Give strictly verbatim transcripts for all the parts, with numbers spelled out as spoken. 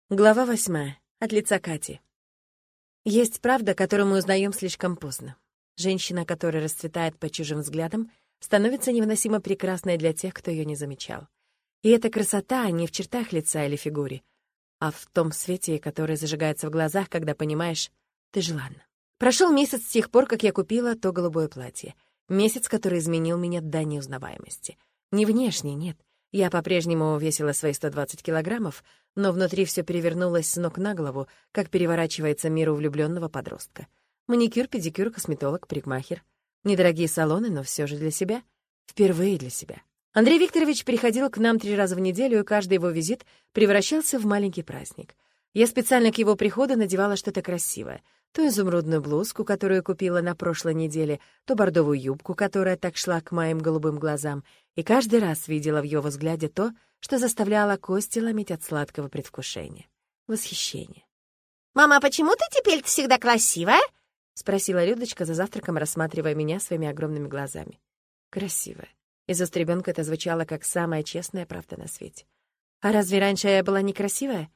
Глава восьмая. От лица Кати. Есть правда, которую мы узнаем слишком поздно. Женщина, которая расцветает под чужим взглядом, становится невыносимо прекрасной для тех, кто ее не замечал. И эта красота не в чертах лица или фигуре, а в том свете, который зажигается в глазах, когда понимаешь, ты желанна. Прошел месяц с тех пор, как я купила то голубое платье. Месяц, который изменил меня до неузнаваемости. Не внешне, нет. Я по-прежнему весила свои сто двадцать килограммов, но внутри все перевернулось с ног на голову, как переворачивается мир у влюбленного подростка. Маникюр, педикюр, косметолог, парикмахер. Недорогие салоны, но все же для себя. Впервые для себя. Андрей Викторович приходил к нам три раза в неделю, и каждый его визит превращался в маленький праздник. Я специально к его приходу надевала что-то красивое. То изумрудную блузку, которую купила на прошлой неделе, то бордовую юбку, которая так шла к моим голубым глазам, и каждый раз видела в его взгляде то, что заставляло кости ломить от сладкого предвкушения. Восхищение. «Мама, а почему ты теперь всегда красивая?» — спросила Людочка за завтраком, рассматривая меня своими огромными глазами. «Красивая». Из уст ребенка это звучало как самая честная правда на свете. «А разве раньше я была некрасивая?»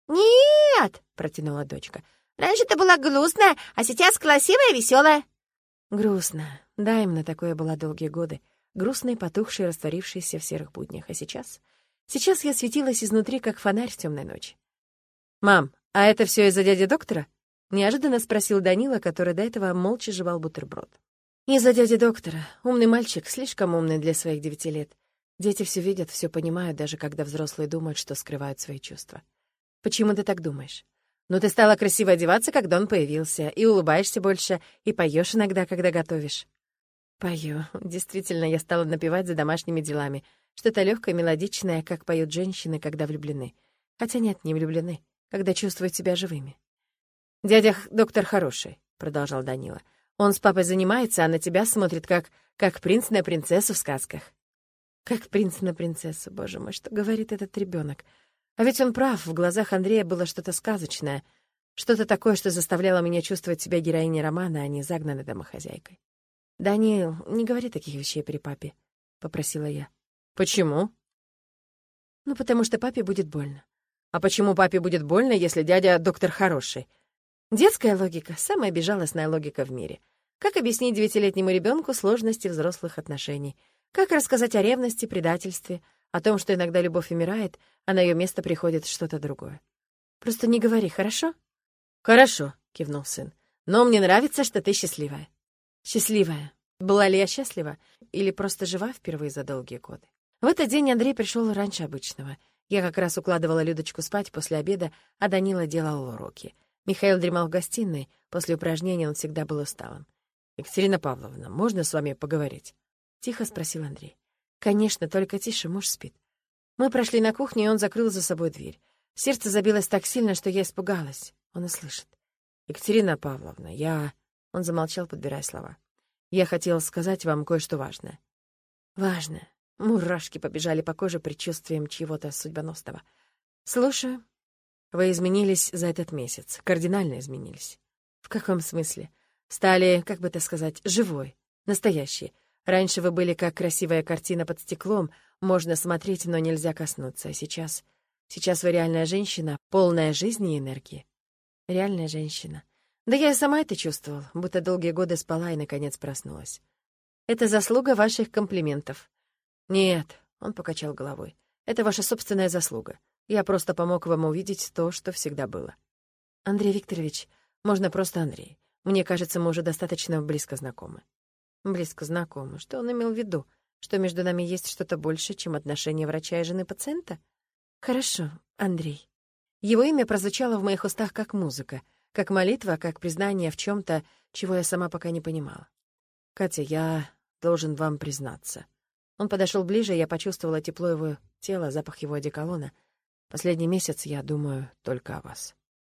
«Нет!» — протянула дочка. «Раньше ты была грустная, а сейчас красивая и веселая». «Грустно. Да, именно такое была долгие годы. Грустной, потухшей, растворившейся в серых буднях. А сейчас? Сейчас я светилась изнутри, как фонарь в темной ночи. «Мам, а это все из-за дяди доктора?» — неожиданно спросил Данила, который до этого молча жевал бутерброд. «Из-за дяди доктора. Умный мальчик, слишком умный для своих девяти лет. Дети все видят, все понимают, даже когда взрослые думают, что скрывают свои чувства. Почему ты так думаешь? Ну, ты стала красиво одеваться, когда он появился, и улыбаешься больше, и поешь иногда, когда готовишь». «Пою. Действительно, я стала напевать за домашними делами. Что-то легкое, мелодичное, как поют женщины, когда влюблены. Хотя нет, не влюблены, когда чувствуют себя живыми». «Дядя доктор хороший», — продолжал Данила. «Он с папой занимается, а на тебя смотрит, как, как принц на принцессу в сказках». «Как принц на принцессу, боже мой, что говорит этот ребенок? А ведь он прав, в глазах Андрея было что-то сказочное, что-то такое, что заставляло меня чувствовать себя героиней романа, а не загнанной домохозяйкой». «Даниил, не говори таких вещей при папе», — попросила я. «Почему?» «Ну, потому что папе будет больно». «А почему папе будет больно, если дядя доктор хороший?» Детская логика — самая безжалостная логика в мире. Как объяснить девятилетнему ребенку сложности взрослых отношений? Как рассказать о ревности, предательстве, о том, что иногда любовь умирает, а на ее место приходит что-то другое? Просто не говори, хорошо? «Хорошо», — кивнул сын. «Но мне нравится, что ты счастливая». «Счастливая. Была ли я счастлива? Или просто жива впервые за долгие годы?» В этот день Андрей пришел раньше обычного. Я как раз укладывала Людочку спать после обеда, а Данила делал уроки. Михаил дремал в гостиной. После упражнений он всегда был усталым. «Екатерина Павловна, можно с вами поговорить?» — тихо спросил Андрей. «Конечно, только тише, муж спит». Мы прошли на кухню, и он закрыл за собой дверь. Сердце забилось так сильно, что я испугалась. Он и слышит. «Екатерина Павловна, я...» Он замолчал, подбирая слова. «Я хотел сказать вам кое-что важное». «Важное». Мурашки побежали по коже предчувствием чего-то судьбоносного. «Слушаю». «Вы изменились за этот месяц. Кардинально изменились». «В каком смысле?» «Стали, как бы это сказать, живой, настоящей. Раньше вы были как красивая картина под стеклом. Можно смотреть, но нельзя коснуться. А сейчас... Сейчас вы реальная женщина, полная жизни и энергии». «Реальная женщина». Да я и сама это чувствовал, будто долгие годы спала и, наконец, проснулась. «Это заслуга ваших комплиментов». «Нет», — он покачал головой, — «это ваша собственная заслуга. Я просто помог вам увидеть то, что всегда было». «Андрей Викторович, можно просто Андрей. Мне кажется, мы уже достаточно близко знакомы». «Близко знакомы? Что он имел в виду? Что между нами есть что-то больше, чем отношения врача и жены пациента?» «Хорошо, Андрей». Его имя прозвучало в моих устах как музыка, как молитва, как признание в чем-то, чего я сама пока не понимала. «Катя, я должен вам признаться». Он подошел ближе, и я почувствовала тепло его тела, запах его одеколона. «Последний месяц я думаю только о вас».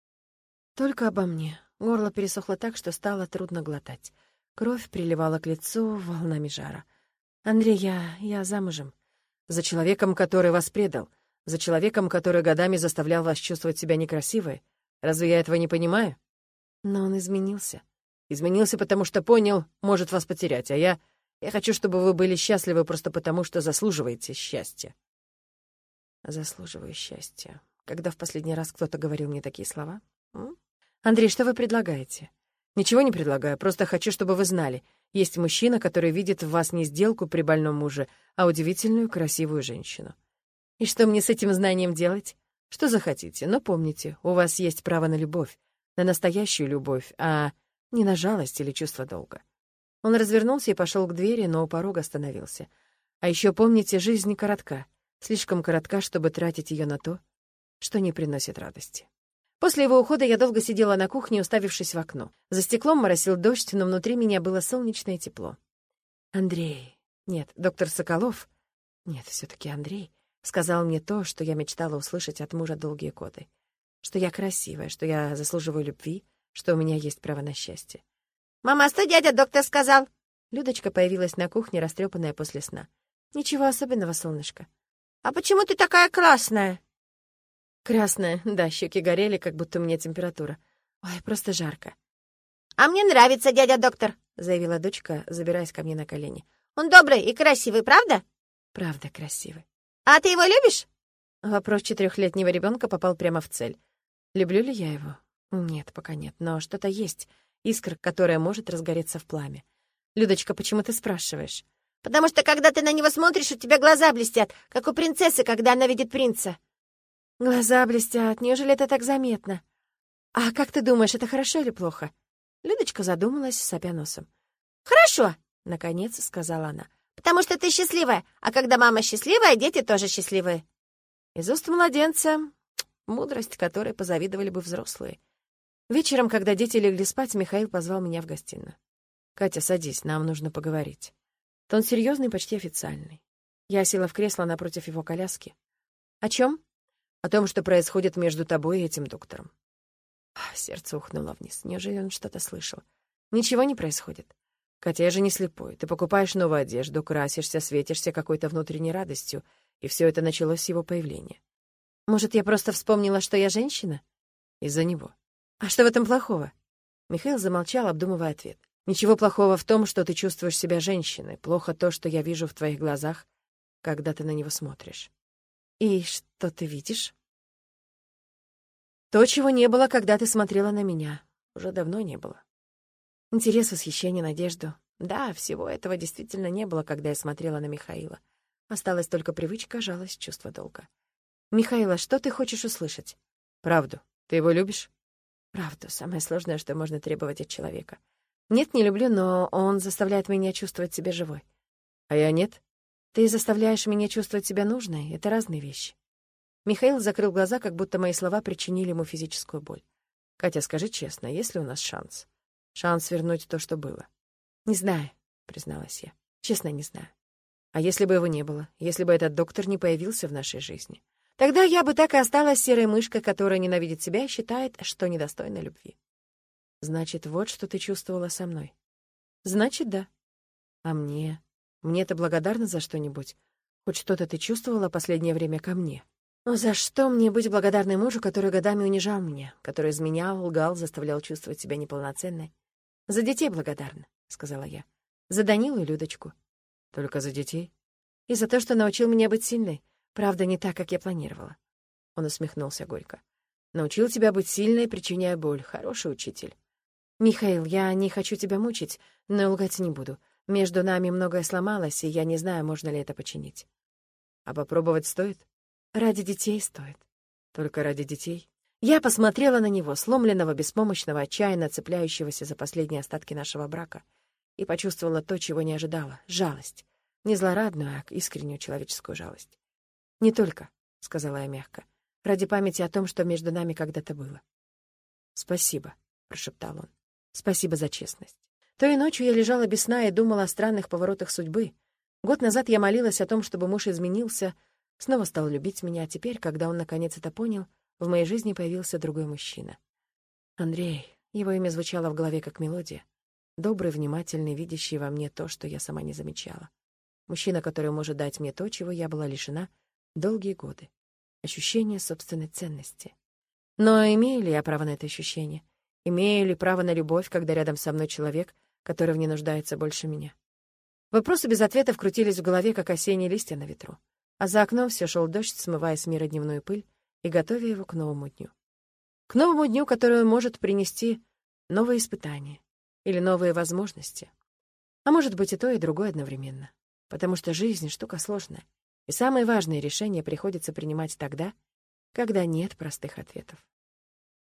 Только обо мне. Горло пересохло так, что стало трудно глотать. Кровь приливала к лицу волнами жара. «Андрей, я... я замужем». «За человеком, который вас предал. За человеком, который годами заставлял вас чувствовать себя некрасивой. Разве я этого не понимаю?» «Но он изменился». «Изменился, потому что понял, может вас потерять, а я... Я хочу, чтобы вы были счастливы просто потому, что заслуживаете счастья». «Заслуживаю счастья». Когда в последний раз кто-то говорил мне такие слова? М? Андрей, что вы предлагаете? Ничего не предлагаю, просто хочу, чтобы вы знали. Есть мужчина, который видит в вас не сделку при больном муже, а удивительную, красивую женщину. И что мне с этим знанием делать? Что захотите, но помните, у вас есть право на любовь, на настоящую любовь, а не на жалость или чувство долга. Он развернулся и пошел к двери, но у порога остановился. А еще помните, жизнь коротка, слишком коротка, чтобы тратить ее на то, что не приносит радости. После его ухода я долго сидела на кухне, уставившись в окно. За стеклом моросил дождь, но внутри меня было солнечное тепло. Андрей... Нет, доктор Соколов... Нет, все-таки Андрей сказал мне то, что я мечтала услышать от мужа долгие годы. Что я красивая, что я заслуживаю любви, что у меня есть право на счастье. «Мама, а что дядя доктор сказал?» Людочка появилась на кухне, растрепанная после сна. «Ничего особенного, солнышко». «А почему ты такая красная?» «Красная, да, щеки горели, как будто у меня температура. Ой, просто жарко». «А мне нравится дядя доктор», — заявила дочка, забираясь ко мне на колени. «Он добрый и красивый, правда?» «Правда красивый». «А ты его любишь?» Вопрос четырехлетнего ребенка попал прямо в цель. Люблю ли я его? Нет, пока нет, но что-то есть. Искра, которая может разгореться в пламя. Людочка, почему ты спрашиваешь? «Потому что, когда ты на него смотришь, у тебя глаза блестят, как у принцессы, когда она видит принца». Глаза блестят, неужели это так заметно? А как ты думаешь, это хорошо или плохо? Людочка задумалась, сопя носом. «Хорошо», — наконец сказала она. «потому что ты счастливая, а когда мама счастливая, дети тоже счастливые». Из уст младенца мудрость, которой позавидовали бы взрослые. Вечером, когда дети легли спать, Михаил позвал меня в гостиную. «Катя, садись, нам нужно поговорить». Тон серьезный, почти официальный. Я села в кресло напротив его коляски. «О чем?» «О том, что происходит между тобой и этим доктором». Сердце ухнуло вниз. Неужели он что-то слышал? «Ничего не происходит. Катя, я же не слепой. Ты покупаешь новую одежду, красишься, светишься какой-то внутренней радостью, и все это началось с его появления. Может, я просто вспомнила, что я женщина? Из-за него. А что в этом плохого?» Михаил замолчал, обдумывая ответ. «Ничего плохого в том, что ты чувствуешь себя женщиной. Плохо то, что я вижу в твоих глазах, когда ты на него смотришь». «И что ты видишь?» «То, чего не было, когда ты смотрела на меня. Уже давно не было. Интерес, восхищение, надежду. Да, всего этого действительно не было, когда я смотрела на Михаила. Осталась только привычка, жалость, чувство долга. Михаила, что ты хочешь услышать?» «Правду. Ты его любишь?» «Правду. Самое сложное, что можно требовать от человека. Нет, не люблю, но он заставляет меня чувствовать себя живой». «А я нет?» «Ты заставляешь меня чувствовать себя нужной. Это разные вещи». Михаил закрыл глаза, как будто мои слова причинили ему физическую боль. «Катя, скажи честно, есть ли у нас шанс? Шанс вернуть то, что было?» «Не знаю», — призналась я. «Честно, не знаю. А если бы его не было? Если бы этот доктор не появился в нашей жизни? Тогда я бы так и осталась серой мышкой, которая ненавидит себя и считает, что недостойна любви». «Значит, вот что ты чувствовала со мной?» «Значит, да. А мне? Мне ты благодарна за что-нибудь? Хоть что-то ты чувствовала последнее время ко мне?» «Ну за что мне быть благодарной мужу, который годами унижал меня, который изменял, лгал, заставлял чувствовать себя неполноценной?» «За детей благодарна», — сказала я. «За Данилу и Людочку». «Только за детей?» «И за то, что научил меня быть сильной. Правда, не так, как я планировала». Он усмехнулся горько. «Научил тебя быть сильной, причиняя боль. Хороший учитель». «Михаил, я не хочу тебя мучить, но лгать не буду. Между нами многое сломалось, и я не знаю, можно ли это починить». «А попробовать стоит?» «Ради детей стоит». «Только ради детей?» Я посмотрела на него, сломленного, беспомощного, отчаянно цепляющегося за последние остатки нашего брака, и почувствовала то, чего не ожидала — жалость. Не злорадную, а искреннюю человеческую жалость. «Не только», — сказала я мягко, — «ради памяти о том, что между нами когда-то было». «Спасибо», — прошептал он. «Спасибо за честность». Той ночью я лежала без сна и думала о странных поворотах судьбы. Год назад я молилась о том, чтобы муж изменился, снова стал любить меня, а теперь, когда он наконец это понял, в моей жизни появился другой мужчина. Андрей. Его имя звучало в голове как мелодия. Добрый, внимательный, видящий во мне то, что я сама не замечала. Мужчина, который может дать мне то, чего я была лишена долгие годы. Ощущение собственной ценности. Но имею ли я право на это ощущение? Имею ли право на любовь, когда рядом со мной человек, который в ней нуждается больше меня? Вопросы без ответов крутились в голове, как осенние листья на ветру. А за окном все шел дождь, смывая с мира дневную пыль и готовя его к новому дню. К новому дню, который может принести новые испытания или новые возможности. А может быть и то, и другое одновременно. Потому что жизнь — штука сложная, и самые важные решения приходится принимать тогда, когда нет простых ответов.